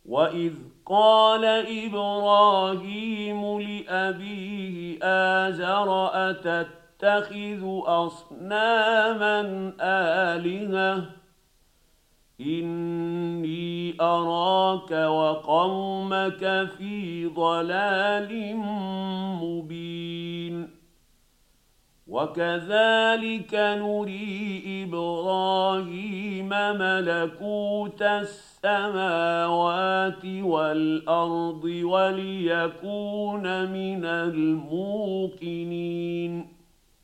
وإذ قال إبراهيم لأبيه آزر أتتخذ أصناما آلهة إني أراك وقومك في ضلال مبين وكذلك نري إبراهيم ملكوت السماوات والأرض وليكون من الموقنين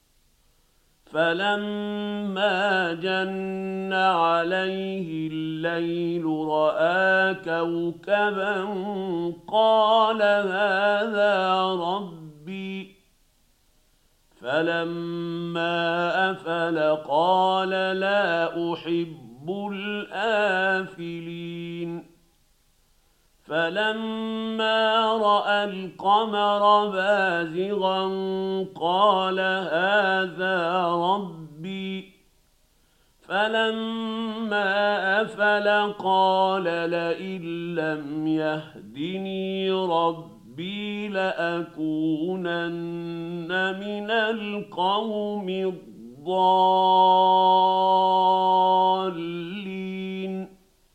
فلما جن عليه الليل رأى كوكبا قال هذا ربي فلما أفل قال لا أحب الآفلين فلما رأى القمر بازغا قال هذا ربي فلما أفل قال لئن لم يهدني ربي لأكونن من القوم الضالين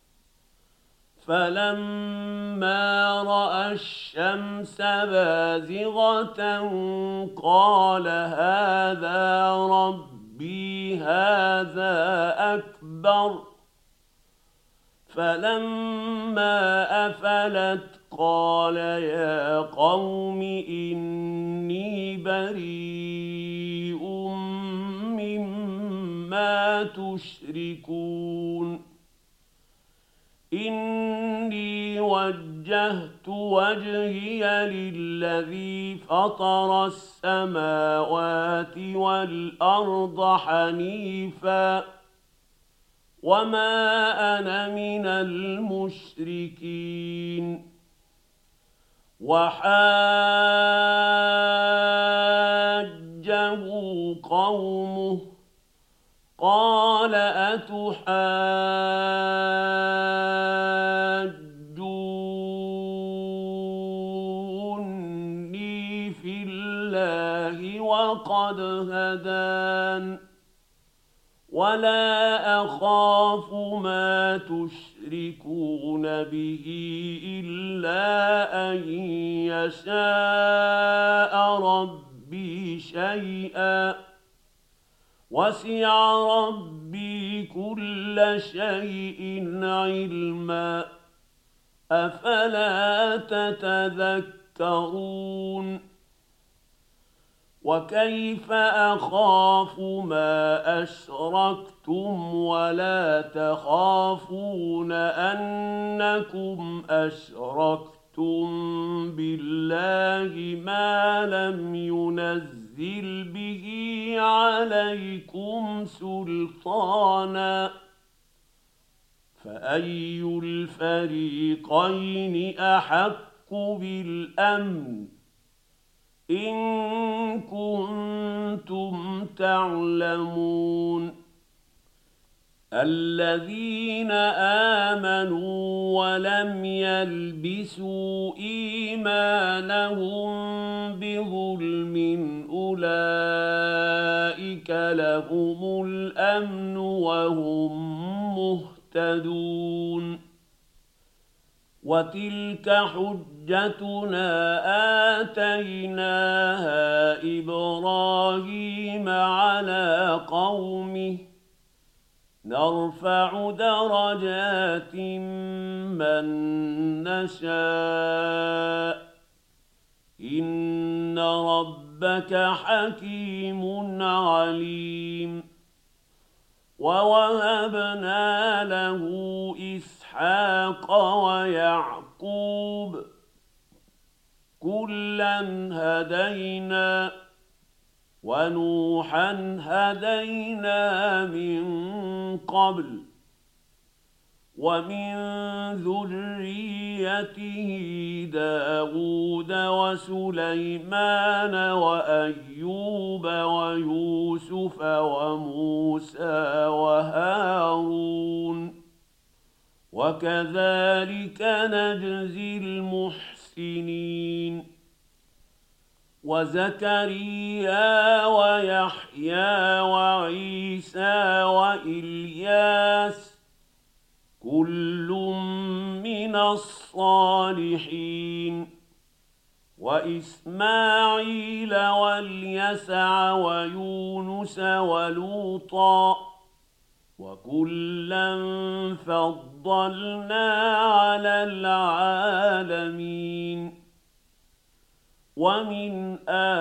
فلما رأى الشمس بازغة قال هذا ربي هذا أكبر فلما أفلت قال يا قوم إني بريء مما تشركون إني وجهت وجهي للذي فطر السماوات والأرض حنيفا وما أنا من المشركين وحاجه قومه قال أتحاجوني في الله وقد هدان ولا أخاف ما تشركون به إلا أن يشاء ربي شيئا وسع ربي كل شيء علما أفلا تتذكرون وكيف أخاف ما أشركتم ولا تخافون أنكم أشركتم بالله ما لم ينزل به عليكم سلطانا فأي الفريقين أحق بالأمن إن كنتم تعلمون الذين آمنوا ولم يلبسوا إيمانهم بظلم أولئك لهم الأمن وهم مهتدون وتلك حجتنا آتيناها إبراهيم على قومه نرفع درجات من نشاء إن ربك حكيم عليم ووهبنا له إسحاق ويعقوب كلا هدينا ونوحا هدينا من قبل ومن ذريته داود وسليمان وأيوب ويوسف وموسى وهارون وكذلك نجزي المحسنين. وزكريا ويحيى وعيسى وإلياس كل من الصالحين. وإسماعيل واليسع ويونس ولوطا وكلا فضلنا على العالمين. ومن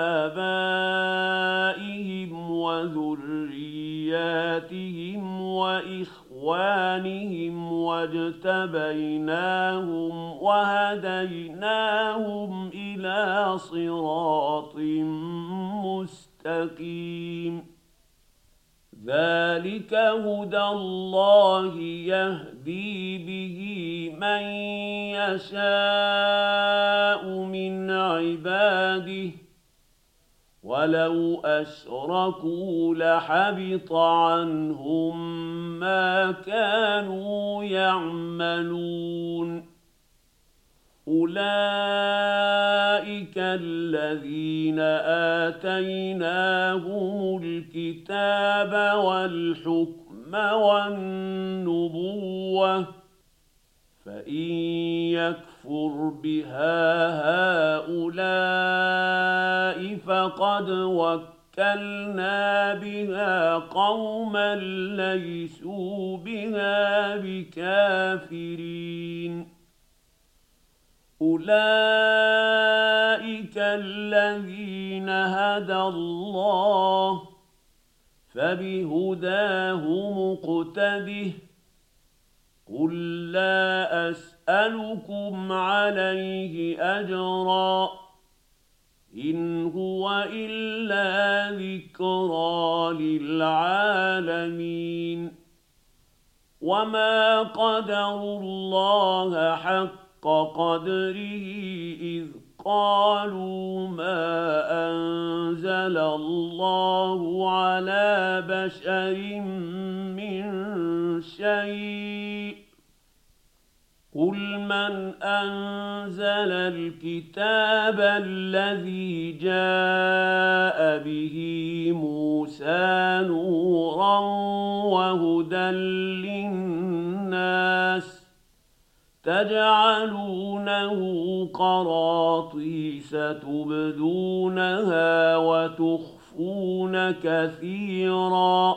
آبائهم وذرياتهم وإخوانهم واجتبيناهم وهديناهم إلى صراط مستقيم. ذلك هدى الله يهدي به من يشاء من عباده ولو أشركوا لحبط عنهم ما كانوا يعملون. أولئك الذين آتيناهم الكتاب والحكم والنبوة فإن يكفر بها هؤلاء فقد وكلنا بها قوما ليسوا بها بكافرين. أولئك الذين هدى الله فبهداه مقتده. قل لا أسألكم عليه أجرا إن هو إلا ذكرى للعالمين. وما قدروا الله حق قدره إذ قالوا ما أنزل الله على بشر من شيء. قل من أنزل الكتاب الذي جاء به موسى نورا وهدى للناس تجعلونه قراطيس تبدونها وتخفون كثيرا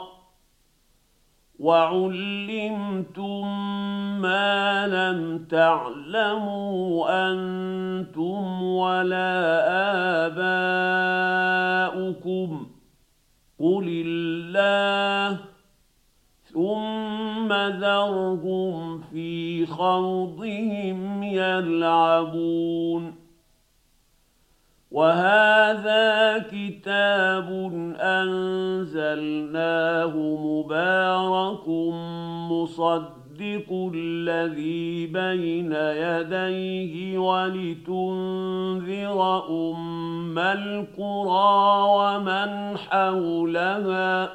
وعلمتم ما لم تعلموا أنتم ولا آباؤكم قل الله ثم ذرهم في خوضهم يلعبون. وهذا كتاب أنزلناه مبارك مصدق الذي بين يديه ولتنذر أم القرى ومن حولها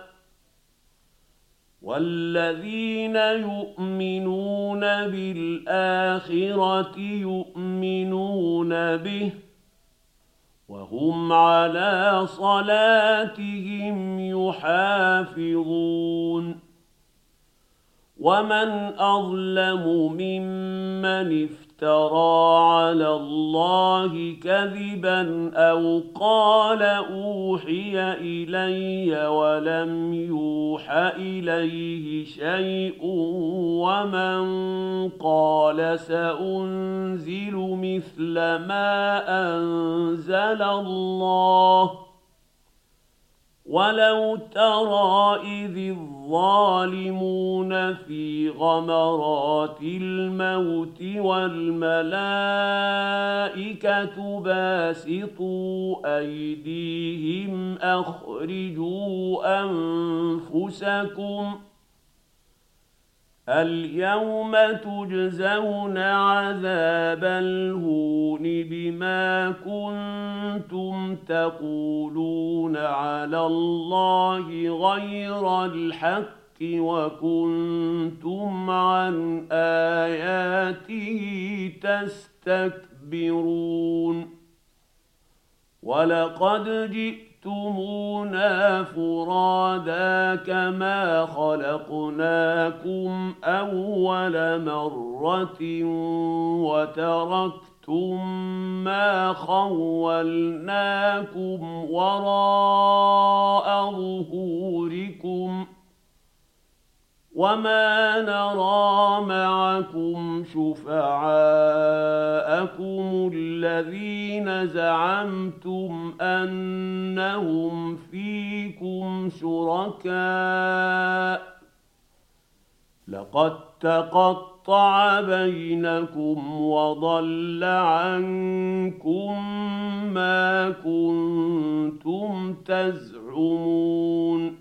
والذين يؤمنون بالآخرة يؤمنون به وهم على صلاتهم يحافظون. ومن أظلم ممن افترى على الله كذبا أو قال أوحي إلي ولم يوح إليه شيء ومن قال سأنزل مثل ما أنزل الله. ولو ترى إذ الظالمون في غمرات الموت والملائكة باسطوا أيديهم أخرجوا أنفسكم اليوم تجزون عذاب الهون بما كنتم تقولون على الله غير الحق وكنتم عن آياته تستكبرون ولقد جئتمونا فرادا كما خلقناكم أول مرة وتركتم ما خولناكم وراء ظهوركم وما نرى معكم شفعاءكم الذين زعمتم أنهم فيكم شركاء لقد تقطع بينكم وضل عنكم ما كنتم تزعمون